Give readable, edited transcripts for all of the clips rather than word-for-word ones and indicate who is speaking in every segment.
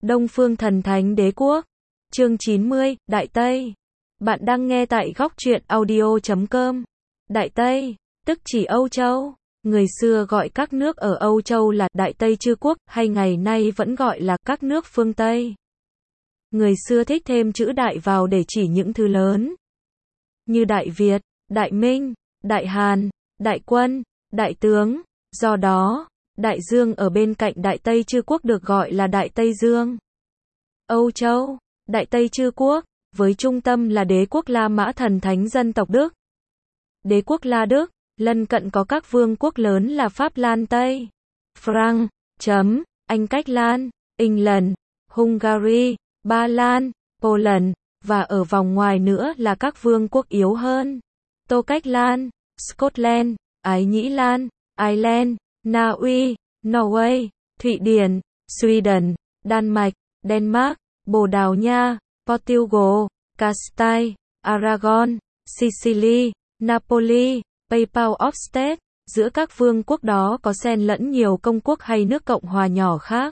Speaker 1: Đông Phương Thần Thánh Đế Quốc. Chương 90, Đại Tây. Bạn đang nghe tại góc truyện audio.com. Đại Tây, tức chỉ Âu Châu. Người xưa gọi các nước ở Âu Châu là Đại Tây Chư Quốc, hay ngày nay vẫn gọi là các nước phương Tây. Người xưa thích thêm chữ Đại vào để chỉ những thứ lớn, như Đại Việt, Đại Minh, Đại Hàn, Đại Quân, Đại Tướng. Do đó, Đại Dương ở bên cạnh Đại Tây Chư Quốc được gọi là Đại Tây Dương. Âu Châu, Đại Tây Chư Quốc, với trung tâm là đế quốc La Mã Thần Thánh dân tộc Đức. Đế quốc La Đức, lân cận có các vương quốc lớn là Pháp Lan Tây, France, Anh Cách Lan, England, Hungary, Ba Lan, Poland, và ở vòng ngoài nữa là các vương quốc yếu hơn: Tô Cách Lan, Scotland, Ái Nhĩ Lan, Ireland, Na Uy, Norway, Thụy Điển, Sweden, Đan Mạch, Denmark, Bồ Đào Nha, Portugal, Castile, Aragon, Sicily, Napoli, Papal of State. Giữa các vương quốc đó có xen lẫn nhiều công quốc hay nước cộng hòa nhỏ khác,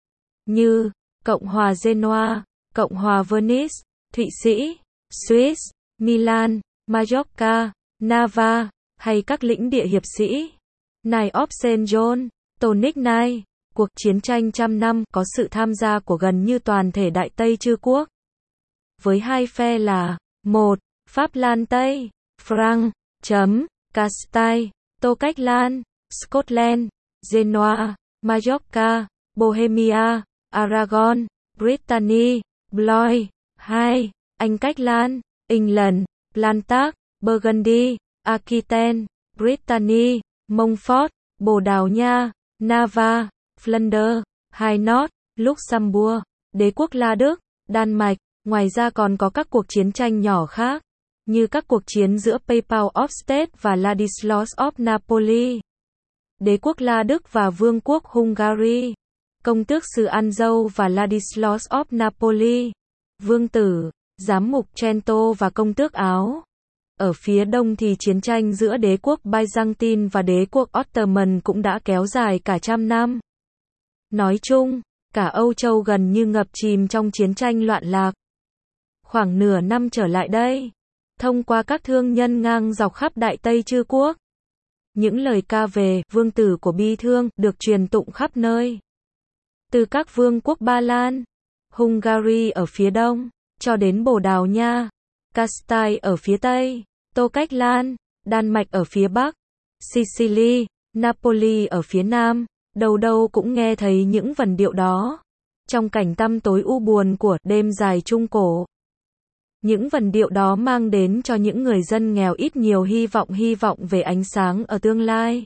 Speaker 1: như Cộng hòa Genoa, Cộng hòa Venice, Thụy Sĩ, Swiss, Milan, Mallorca, Nava, hay các lĩnh địa hiệp sĩ. Knights of St. John, Tonic Knight. Cuộc chiến tranh trăm năm có sự tham gia của gần như toàn thể Đại Tây Chư Quốc, với hai phe là: 1. Pháp Lan Tây, France, Castile, Tô Cách Lan, Scotland, Genoa, Mallorca, Bohemia, Aragon, Brittany, Blois. 2. Anh Cách Lan, England, Plantac, Burgundy, Aquitaine, Brittany, Montfort, Bồ Đào Nha, Nava, Flanders, Hainaut, Luxembourg. Đế quốc La Đức, Đan Mạch. Ngoài ra còn có các cuộc chiến tranh nhỏ khác, như các cuộc chiến giữa Papal of State và Ladislaus of Napoli. Đế quốc La Đức và Vương quốc Hungary. Công tước xứ Anjou và Ladislaus of Napoli. Vương tử, giám mục Trento và công tước Áo. Ở phía đông thì chiến tranh giữa đế quốc Byzantine và đế quốc Ottoman cũng đã kéo dài cả trăm năm. Nói chung, cả Âu Châu gần như ngập chìm trong chiến tranh loạn lạc. Khoảng nửa năm trở lại đây, thông qua các thương nhân ngang dọc khắp Đại Tây Chư Quốc, những lời ca về vương tử của bi thương được truyền tụng khắp nơi. Từ các vương quốc Ba Lan, Hungary ở phía đông, cho đến Bồ Đào Nha, Castile ở phía tây, Tô Cách Lan, Đan Mạch ở phía bắc, Sicily, Napoli ở phía nam, đâu đâu cũng nghe thấy những vần điệu đó. Trong cảnh tăm tối u buồn của đêm dài Trung Cổ, những vần điệu đó mang đến cho những người dân nghèo ít nhiều hy vọng về ánh sáng ở tương lai.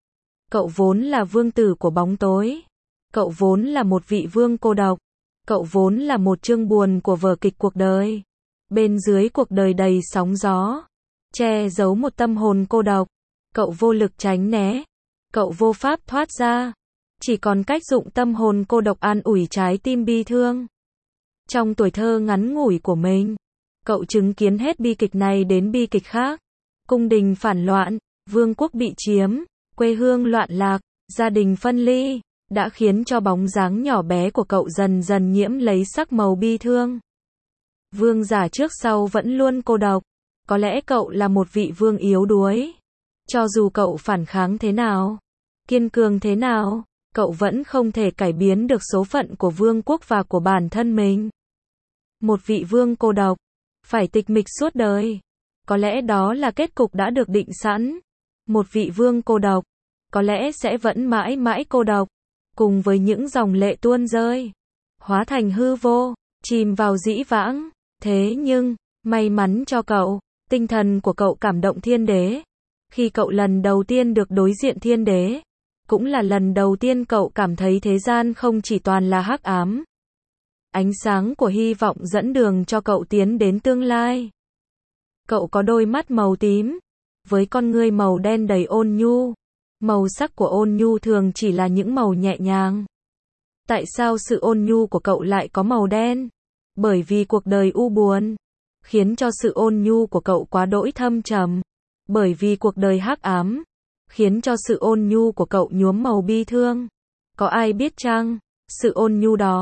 Speaker 1: Cậu vốn là vương tử của bóng tối. Cậu vốn là một vị vương cô độc. Cậu vốn là một chương buồn của vở kịch cuộc đời. Bên dưới cuộc đời đầy sóng gió, che giấu một tâm hồn cô độc. Cậu vô lực tránh né. Cậu vô pháp thoát ra. Chỉ còn cách dụng tâm hồn cô độc an ủi trái tim bi thương. Trong tuổi thơ ngắn ngủi của mình, cậu chứng kiến hết bi kịch này đến bi kịch khác. Cung đình phản loạn, vương quốc bị chiếm, quê hương loạn lạc, gia đình phân ly, đã khiến cho bóng dáng nhỏ bé của cậu dần dần nhiễm lấy sắc màu bi thương. Vương giả trước sau vẫn luôn cô độc. Có lẽ cậu là một vị vương yếu đuối. Cho dù cậu phản kháng thế nào, kiên cường thế nào, cậu vẫn không thể cải biến được số phận của vương quốc và của bản thân mình. Một vị vương cô độc, phải tịch mịch suốt đời. Có lẽ đó là kết cục đã được định sẵn. Một vị vương cô độc, có lẽ sẽ vẫn mãi mãi cô độc, cùng với những dòng lệ tuôn rơi, hóa thành hư vô, chìm vào dĩ vãng. Thế nhưng, may mắn cho cậu, tinh thần của cậu cảm động thiên đế. Khi cậu lần đầu tiên được đối diện thiên đế, cũng là lần đầu tiên cậu cảm thấy thế gian không chỉ toàn là hắc ám. Ánh sáng của hy vọng dẫn đường cho cậu tiến đến tương lai. Cậu có đôi mắt màu tím, với con ngươi màu đen đầy ôn nhu. Màu sắc của ôn nhu thường chỉ là những màu nhẹ nhàng. Tại sao sự ôn nhu của cậu lại có màu đen? Bởi vì cuộc đời u buồn khiến cho sự ôn nhu của cậu quá đỗi thâm trầm. Bởi vì cuộc đời hắc ám khiến cho sự ôn nhu của cậu nhuốm màu bi thương. Có ai biết chăng, sự ôn nhu đó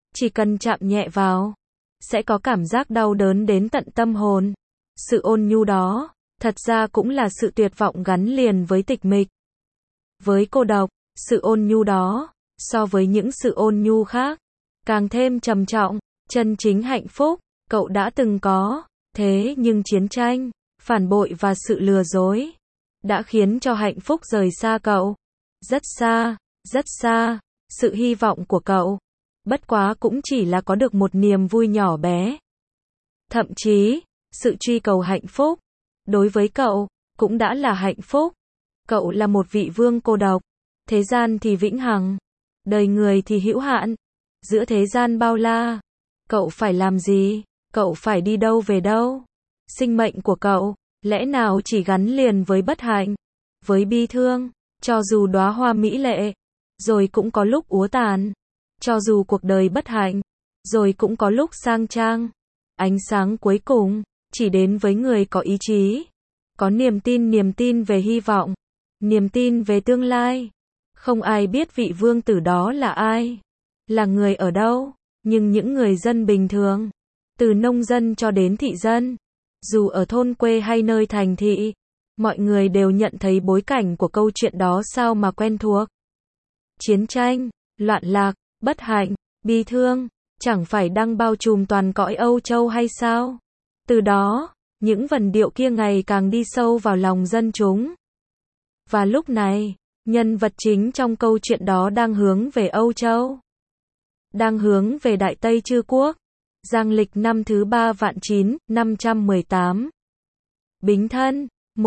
Speaker 1: chỉ cần chạm nhẹ vào, sẽ có cảm giác đau đớn đến tận tâm hồn. Sự ôn nhu đó, thật ra cũng là sự tuyệt vọng gắn liền với tịch mịch. Với cô độc, sự ôn nhu đó, so với những sự ôn nhu khác, càng thêm trầm trọng. Chân chính hạnh phúc, cậu đã từng có, thế nhưng chiến tranh, phản bội và sự lừa dối, đã khiến cho hạnh phúc rời xa cậu. Rất xa, rất xa, sự hy vọng của cậu, bất quá cũng chỉ là có được một niềm vui nhỏ bé. Thậm chí, sự truy cầu hạnh phúc, đối với cậu, cũng đã là hạnh phúc. Cậu là một vị vương cô độc, thế gian thì vĩnh hằng, đời người thì hữu hạn. Giữa thế gian bao la, cậu phải làm gì? Cậu phải đi đâu về đâu? Sinh mệnh của cậu, lẽ nào chỉ gắn liền với bất hạnh, với bi thương? Cho dù đóa hoa mỹ lệ, rồi cũng có lúc úa tàn. Cho dù cuộc đời bất hạnh, rồi cũng có lúc sang trang. Ánh sáng cuối cùng, chỉ đến với người có ý chí, có niềm tin về hy vọng, niềm tin về tương lai. Không ai biết vị vương tử đó là ai, là người ở đâu, nhưng những người dân bình thường, từ nông dân cho đến thị dân, dù ở thôn quê hay nơi thành thị, mọi người đều nhận thấy bối cảnh của câu chuyện đó sao mà quen thuộc. Chiến tranh, loạn lạc, bất hạnh, bi thương, chẳng phải đang bao trùm toàn cõi Âu Châu hay sao? Từ đó, những vần điệu kia ngày càng đi sâu vào lòng dân chúng. Và lúc này, nhân vật chính trong câu chuyện đó đang hướng về Âu Châu, đang hướng về Đại Tây Chư Quốc. Giang lịch năm thứ 3 vạn 9.518. Bính Thân,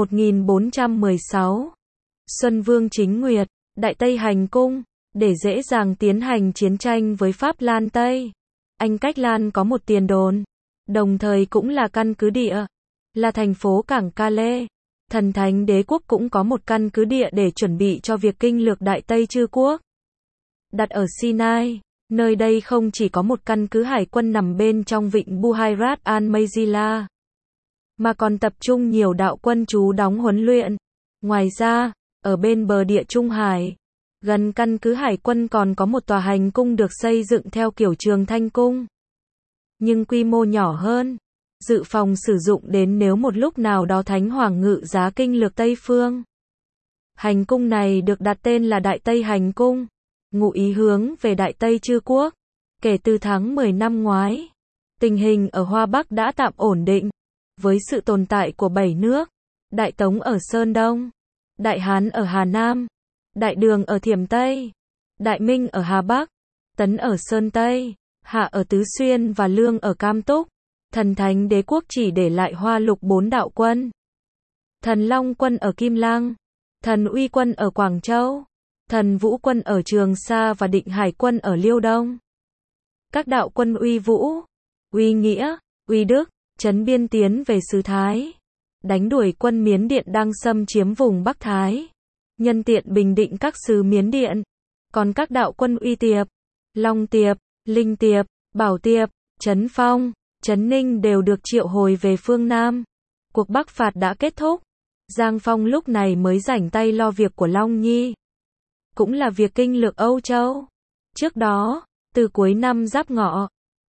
Speaker 1: 1416. Xuân Vương Chính Nguyệt, Đại Tây hành cung, để dễ dàng tiến hành chiến tranh với Pháp Lan Tây. Anh Cách Lan có một tiền đồn, đồng thời cũng là căn cứ địa, là thành phố cảng Calais. Thần Thánh Đế quốc cũng có một căn cứ địa để chuẩn bị cho việc kinh lược Đại Tây Chư Quốc. Đặt ở Sinai, nơi đây không chỉ có một căn cứ hải quân nằm bên trong vịnh Buhayrat al-Mayzila, mà còn tập trung nhiều đạo quân trú đóng huấn luyện. Ngoài ra, ở bên bờ địa Trung Hải, gần căn cứ hải quân còn có một tòa hành cung được xây dựng theo kiểu Trường Thanh Cung, nhưng quy mô nhỏ hơn, dự phòng sử dụng đến nếu một lúc nào đó Thánh Hoàng ngự giá kinh lược Tây Phương. Hành cung này được đặt tên là Đại Tây Hành Cung, ngụ ý hướng về Đại Tây Chư Quốc. Kể từ tháng 10 năm ngoái, tình hình ở Hoa Bắc đã tạm ổn định, với sự tồn tại của 7 nước: Đại Tống ở Sơn Đông, Đại Hán ở Hà Nam, Đại Đường ở Thiểm Tây, Đại Minh ở Hà Bắc, Tấn ở Sơn Tây, Hạ ở Tứ Xuyên và Lương ở Cam Túc. Thần Thánh Đế quốc chỉ để lại Hoa Lục 4 đạo quân: Thần Long quân ở Kim Lăng, Thần Uy quân ở Quảng Châu, Thần Vũ quân ở Trường Sa và Định Hải quân ở Liêu Đông. Các đạo quân Uy Vũ, Uy Nghĩa, Uy Đức, trấn biên tiến về xứ Thái, đánh đuổi quân Miến Điện đang xâm chiếm vùng Bắc Thái, nhân tiện bình định các xứ Miến Điện. Còn các đạo quân Uy Tiệp, Long Tiệp, Linh Tiệp, Bảo Tiệp, Trấn Phong, Trấn Ninh đều được triệu hồi về phương Nam. Cuộc Bắc phạt đã kết thúc, Giang Phong lúc này mới rảnh tay lo việc của Long Nhi, cũng là việc kinh lược Âu Châu. Trước đó, từ cuối năm Giáp Ngọ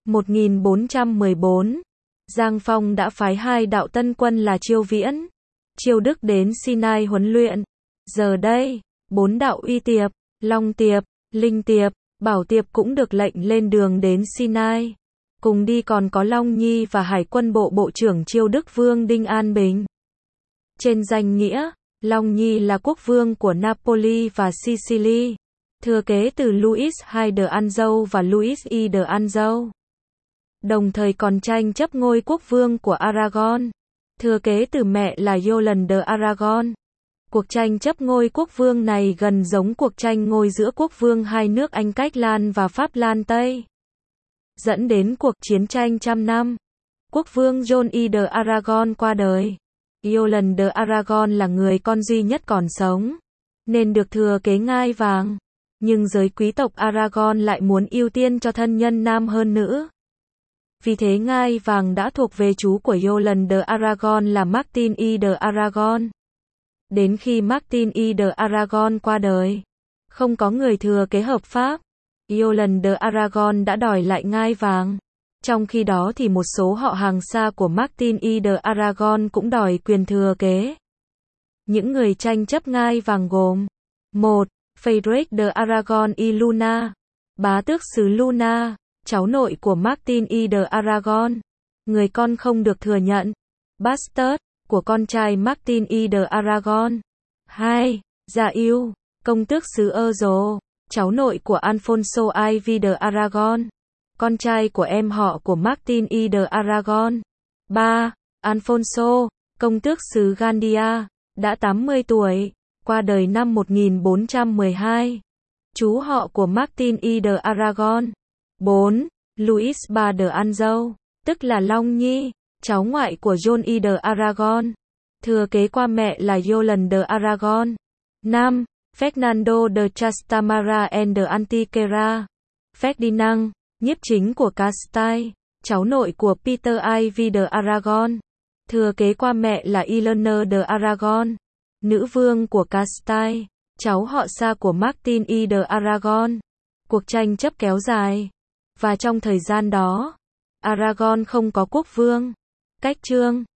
Speaker 1: 1414, Giang Phong đã phái 2 đạo tân quân là Chiêu Viễn, Chiêu Đức đến Sinai huấn luyện. Giờ đây, 4 đạo Uy Tiệp, Long Tiệp, Linh Tiệp, Bảo Tiệp cũng được lệnh lên đường đến Sinai. Cùng đi còn có Long Nhi và Hải quân bộ bộ trưởng Chiêu Đức Vương Đinh An Bình. Trên danh nghĩa, Long Nhi là quốc vương của Napoli và Sicily, thừa kế từ Louis II de Anjou và Louis I de Anjou. Đồng thời còn tranh chấp ngôi quốc vương của Aragon, thừa kế từ mẹ là Yolande de Aragon. Cuộc tranh chấp ngôi quốc vương này gần giống cuộc tranh ngôi giữa quốc vương hai nước Anh Cách Lan và Pháp Lan Tây, dẫn đến cuộc chiến tranh trăm năm. Quốc vương John I de Aragon qua đời. Yolande de Aragon là người con duy nhất còn sống, nên được thừa kế ngai vàng. Nhưng giới quý tộc Aragon lại muốn ưu tiên cho thân nhân nam hơn nữ. Vì thế ngai vàng đã thuộc về chú của Yolande de Aragon là Martin I de Aragon. Đến khi Martin I de Aragon qua đời, không có người thừa kế hợp pháp, Yolande de Aragon đã đòi lại ngai vàng. Trong khi đó thì một số họ hàng xa của Martin I de Aragon cũng đòi quyền thừa kế. Những người tranh chấp ngai vàng gồm: 1. Frederick de Aragon y Luna, bá tước xứ Luna, cháu nội của Martin I de Aragon, người con không được thừa nhận, bastard, của con trai Martin I de Aragon. 2. Gia Yêu, công tước xứ Erzo, cháu nội của Alfonso IV de Aragon, con trai của em họ của Martin I de Aragon. 3. Alfonso, công tước xứ Gandia, đã 80 tuổi, qua đời năm 1412, chú họ của Martin I de Aragon. 4. Luis III de Anjou, tức là Long Nhi, cháu ngoại của John I de Aragon, thừa kế qua mẹ là Yolande de Aragon. 5. Fernando de Trastamara and de Antequera, Ferdinand, nhiếp chính của Castile, cháu nội của Peter IV de Aragon, thừa kế qua mẹ là Eleanor de Aragon, nữ vương của Castile, cháu họ xa của Martin I de Aragon. Cuộc tranh chấp kéo dài, và trong thời gian đó, Aragon không có quốc vương. Cách chương